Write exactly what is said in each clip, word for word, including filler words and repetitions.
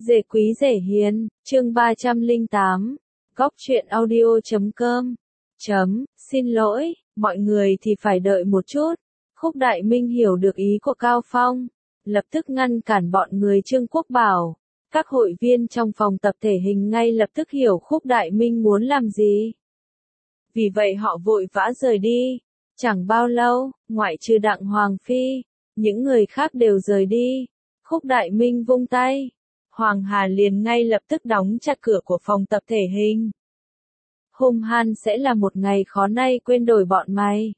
Dễ quý dễ hiền, chương ba trăm lẻ tám, góc truyện audio chấm com. Chấm, xin lỗi, mọi người thì phải đợi một chút. Khúc Đại Minh hiểu được ý của Cao Phong, lập tức ngăn cản bọn người Trương Quốc Bảo. Các hội viên trong phòng tập thể hình ngay lập tức hiểu Khúc Đại Minh muốn làm gì. Vì vậy họ vội vã rời đi. Chẳng bao lâu, ngoại trừ Đặng Hoàng Phi, những người khác đều rời đi. Khúc Đại Minh vung tay. Hoàng Hà liền ngay lập tức đóng chặt cửa của phòng tập thể hình. Hôm han sẽ là một ngày khó nay quên đổi bọn mày.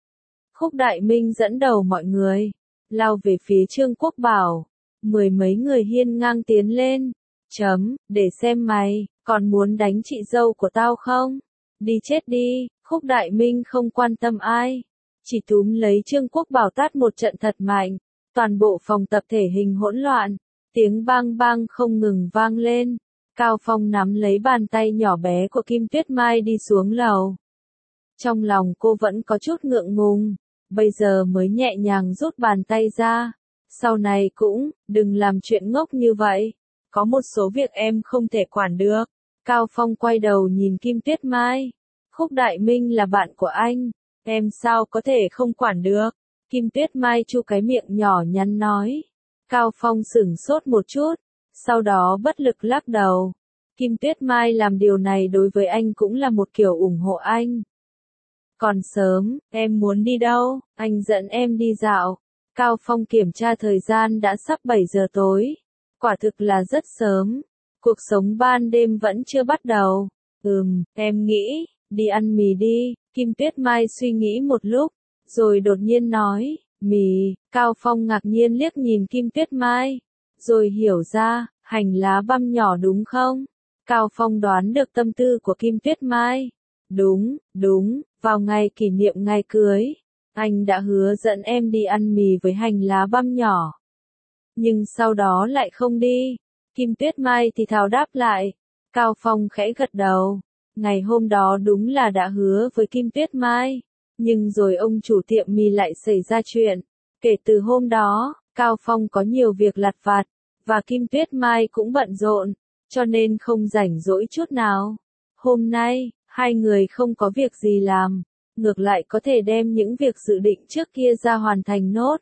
Khúc Đại Minh dẫn đầu mọi người, lao về phía Trương Quốc Bảo. Mười mấy người hiên ngang tiến lên. Chấm, để xem mày, còn muốn đánh chị dâu của tao không? Đi chết đi, Khúc Đại Minh không quan tâm ai. Chỉ túm lấy Trương Quốc Bảo tát một trận thật mạnh. Toàn bộ phòng tập thể hình hỗn loạn. Tiếng bang bang không ngừng vang lên. Cao Phong nắm lấy bàn tay nhỏ bé của Kim Tuyết Mai đi xuống lầu. Trong lòng cô vẫn có chút ngượng ngùng. Bây giờ mới nhẹ nhàng rút bàn tay ra. Sau này cũng, đừng làm chuyện ngốc như vậy. Có một số việc em không thể quản được. Cao Phong quay đầu nhìn Kim Tuyết Mai. Khúc Đại Minh là bạn của anh. Em sao có thể không quản được. Kim Tuyết Mai chu cái miệng nhỏ nhắn nói. Cao Phong sửng sốt một chút. Sau đó bất lực lắc đầu. Kim Tuyết Mai làm điều này đối với anh cũng là một kiểu ủng hộ anh. Còn sớm, em muốn đi đâu? Anh dẫn em đi dạo. Cao Phong kiểm tra thời gian đã sắp bảy giờ tối. Quả thực là rất sớm. Cuộc sống ban đêm vẫn chưa bắt đầu. Ừm, em nghĩ, đi ăn mì đi. Kim Tuyết Mai suy nghĩ một lúc, rồi đột nhiên nói, mì. Cao Phong ngạc nhiên liếc nhìn Kim Tuyết Mai, rồi hiểu ra, hành lá băm nhỏ đúng không? Cao Phong đoán được tâm tư của Kim Tuyết Mai. Đúng, đúng, vào ngày kỷ niệm ngày cưới, anh đã hứa dẫn em đi ăn mì với hành lá băm nhỏ. Nhưng sau đó lại không đi. Kim Tuyết Mai thì thào đáp lại. Cao Phong khẽ gật đầu. Ngày hôm đó đúng là đã hứa với Kim Tuyết Mai. Nhưng rồi ông chủ tiệm mì lại xảy ra chuyện. Kể từ hôm đó, Cao Phong có nhiều việc lặt vặt. Và Kim Tuyết Mai cũng bận rộn. Cho nên không rảnh rỗi chút nào. Hôm nay, hai người không có việc gì làm. Ngược lại có thể đem những việc dự định trước kia ra hoàn thành nốt.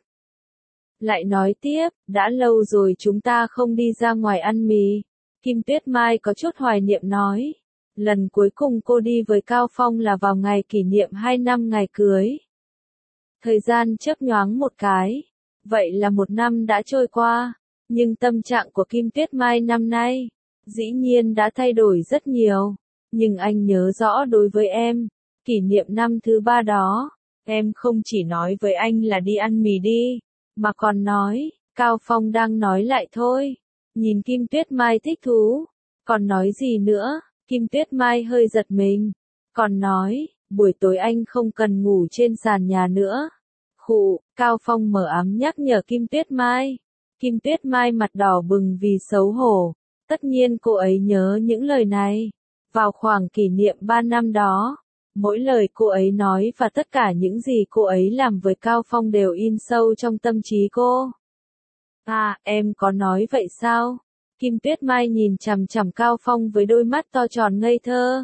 Lại nói tiếp, đã lâu rồi chúng ta không đi ra ngoài ăn mì. Kim Tuyết Mai có chút hoài niệm nói. Lần cuối cùng cô đi với Cao Phong là vào ngày kỷ niệm hai năm ngày cưới. Thời gian chớp nhoáng một cái. Vậy là một năm đã trôi qua. Nhưng tâm trạng của Kim Tuyết Mai năm nay, dĩ nhiên đã thay đổi rất nhiều. Nhưng anh nhớ rõ đối với em, kỷ niệm năm thứ ba đó, em không chỉ nói với anh là đi ăn mì đi, mà còn nói, Cao Phong đang nói lại thôi. Nhìn Kim Tuyết Mai thích thú. Còn nói gì nữa? Kim Tuyết Mai hơi giật mình. Còn nói, buổi tối anh không cần ngủ trên sàn nhà nữa. Khụ, Cao Phong mở ám nhắc nhở Kim Tuyết Mai. Kim Tuyết Mai mặt đỏ bừng vì xấu hổ. Tất nhiên cô ấy nhớ những lời này. Vào khoảng kỷ niệm ba năm đó, mỗi lời cô ấy nói và tất cả những gì cô ấy làm với Cao Phong đều in sâu trong tâm trí cô. À, em có nói vậy sao? Kim Tuyết Mai nhìn chằm chằm Cao Phong với đôi mắt to tròn ngây thơ.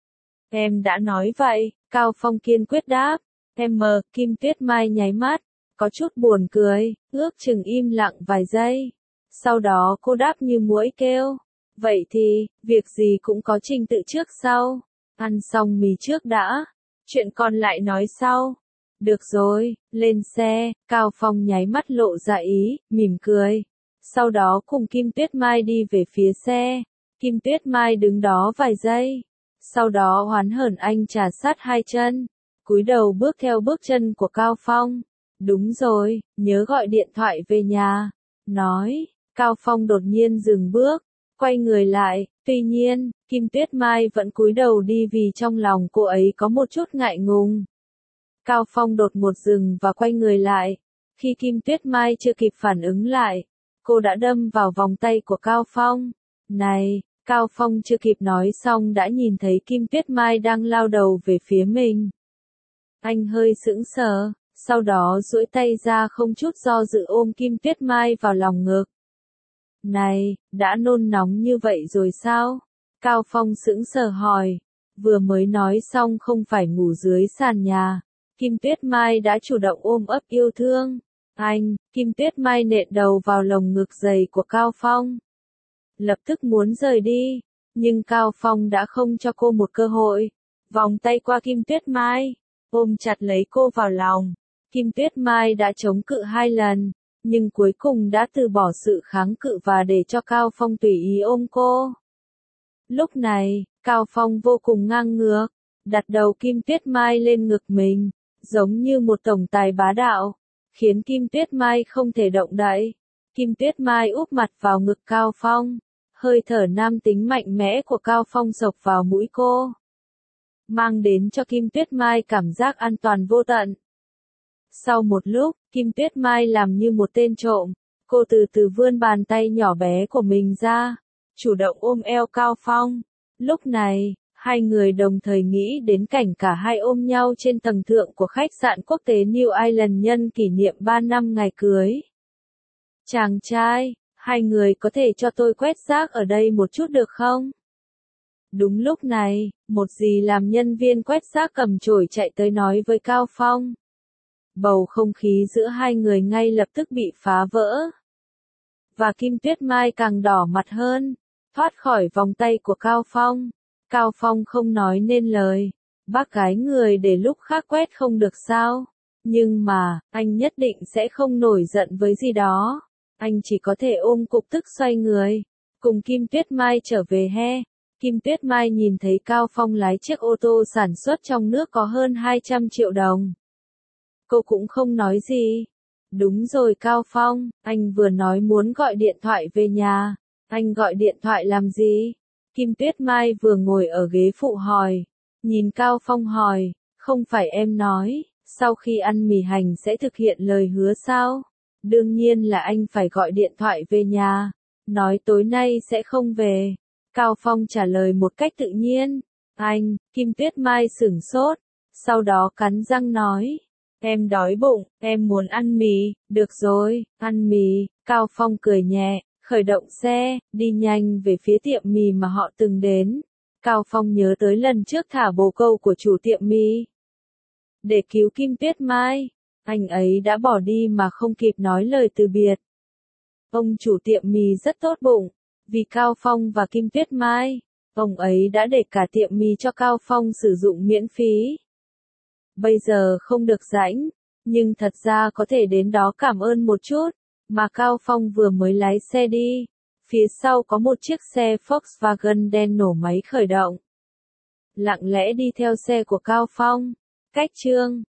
Em đã nói vậy, Cao Phong kiên quyết đáp. Em mờ, Kim Tuyết Mai nháy mắt, có chút buồn cười, ước chừng im lặng vài giây. Sau đó cô đáp như muỗi kêu. Vậy thì, việc gì cũng có trình tự trước sau. Ăn xong mì trước đã. Chuyện còn lại nói sau. Được rồi, lên xe. Cao Phong nháy mắt lộ ra ý, mỉm cười. Sau đó cùng Kim Tuyết Mai đi về phía xe. Kim Tuyết Mai đứng đó vài giây. Sau đó hoán hờn anh trà sát hai chân. Cúi đầu bước theo bước chân của Cao Phong. Đúng rồi, nhớ gọi điện thoại về nhà. Nói, Cao Phong đột nhiên dừng bước. Quay người lại, tuy nhiên, Kim Tuyết Mai vẫn cúi đầu đi vì trong lòng cô ấy có một chút ngại ngùng. Cao Phong đột ngột dừng và quay người lại. Khi Kim Tuyết Mai chưa kịp phản ứng lại, cô đã đâm vào vòng tay của Cao Phong. Này, Cao Phong chưa kịp nói xong đã nhìn thấy Kim Tuyết Mai đang lao đầu về phía mình. Anh hơi sững sờ, sau đó duỗi tay ra không chút do dự ôm Kim Tuyết Mai vào lòng ngực. Này, đã nôn nóng như vậy rồi sao? Cao Phong sững sờ hỏi. Vừa mới nói xong không phải ngủ dưới sàn nhà. Kim Tuyết Mai đã chủ động ôm ấp yêu thương. Anh, Kim Tuyết Mai nện đầu vào lồng ngực dày của Cao Phong. Lập tức muốn rời đi, nhưng Cao Phong đã không cho cô một cơ hội. Vòng tay qua Kim Tuyết Mai, ôm chặt lấy cô vào lòng. Kim Tuyết Mai đã chống cự hai lần, nhưng cuối cùng đã từ bỏ sự kháng cự và để cho Cao Phong tùy ý ôm cô. Lúc này, Cao Phong vô cùng ngang ngược, đặt đầu Kim Tuyết Mai lên ngực mình, giống như một tổng tài bá đạo, khiến Kim Tuyết Mai không thể động đậy. Kim Tuyết Mai úp mặt vào ngực Cao Phong, hơi thở nam tính mạnh mẽ của Cao Phong xộc vào mũi cô, mang đến cho Kim Tuyết Mai cảm giác an toàn vô tận. Sau một lúc, Kim Tuyết Mai làm như một tên trộm, cô từ từ vươn bàn tay nhỏ bé của mình ra, chủ động ôm eo Cao Phong. Lúc này, hai người đồng thời nghĩ đến cảnh cả hai ôm nhau trên tầng thượng của khách sạn quốc tế New Island nhân kỷ niệm ba năm ngày cưới. Chàng trai, hai người có thể cho tôi quét rác ở đây một chút được không? Đúng lúc này, một dì làm nhân viên quét rác cầm chổi chạy tới nói với Cao Phong. Bầu không khí giữa hai người ngay lập tức bị phá vỡ. Và Kim Tuyết Mai càng đỏ mặt hơn, thoát khỏi vòng tay của Cao Phong. Cao Phong không nói nên lời. Bác gái người để lúc khác quét không được sao? Nhưng mà, anh nhất định sẽ không nổi giận với gì đó. Anh chỉ có thể ôm cục tức xoay người, cùng Kim Tuyết Mai trở về he. Kim Tuyết Mai nhìn thấy Cao Phong lái chiếc ô tô sản xuất trong nước có hơn hai trăm triệu đồng. Cô cũng không nói gì. Đúng rồi Cao Phong, anh vừa nói muốn gọi điện thoại về nhà. Anh gọi điện thoại làm gì? Kim Tuyết Mai vừa ngồi ở ghế phụ hỏi. Nhìn Cao Phong hỏi, không phải em nói, sau khi ăn mì hành sẽ thực hiện lời hứa sao? Đương nhiên là anh phải gọi điện thoại về nhà. Nói tối nay sẽ không về. Cao Phong trả lời một cách tự nhiên. Anh, Kim Tuyết Mai sửng sốt. Sau đó cắn răng nói. Em đói bụng, em muốn ăn mì, được rồi, ăn mì. Cao Phong cười nhẹ, khởi động xe, đi nhanh về phía tiệm mì mà họ từng đến. Cao Phong nhớ tới lần trước thả bồ câu của chủ tiệm mì. Để cứu Kim Tuyết Mai, anh ấy đã bỏ đi mà không kịp nói lời từ biệt. Ông chủ tiệm mì rất tốt bụng, vì Cao Phong và Kim Tuyết Mai, ông ấy đã để cả tiệm mì cho Cao Phong sử dụng miễn phí. Bây giờ không được rảnh, nhưng thật ra có thể đến đó cảm ơn một chút, mà Cao Phong vừa mới lái xe đi. Phía sau có một chiếc xe Volkswagen đen nổ máy khởi động. Lặng lẽ đi theo xe của Cao Phong. Cách chương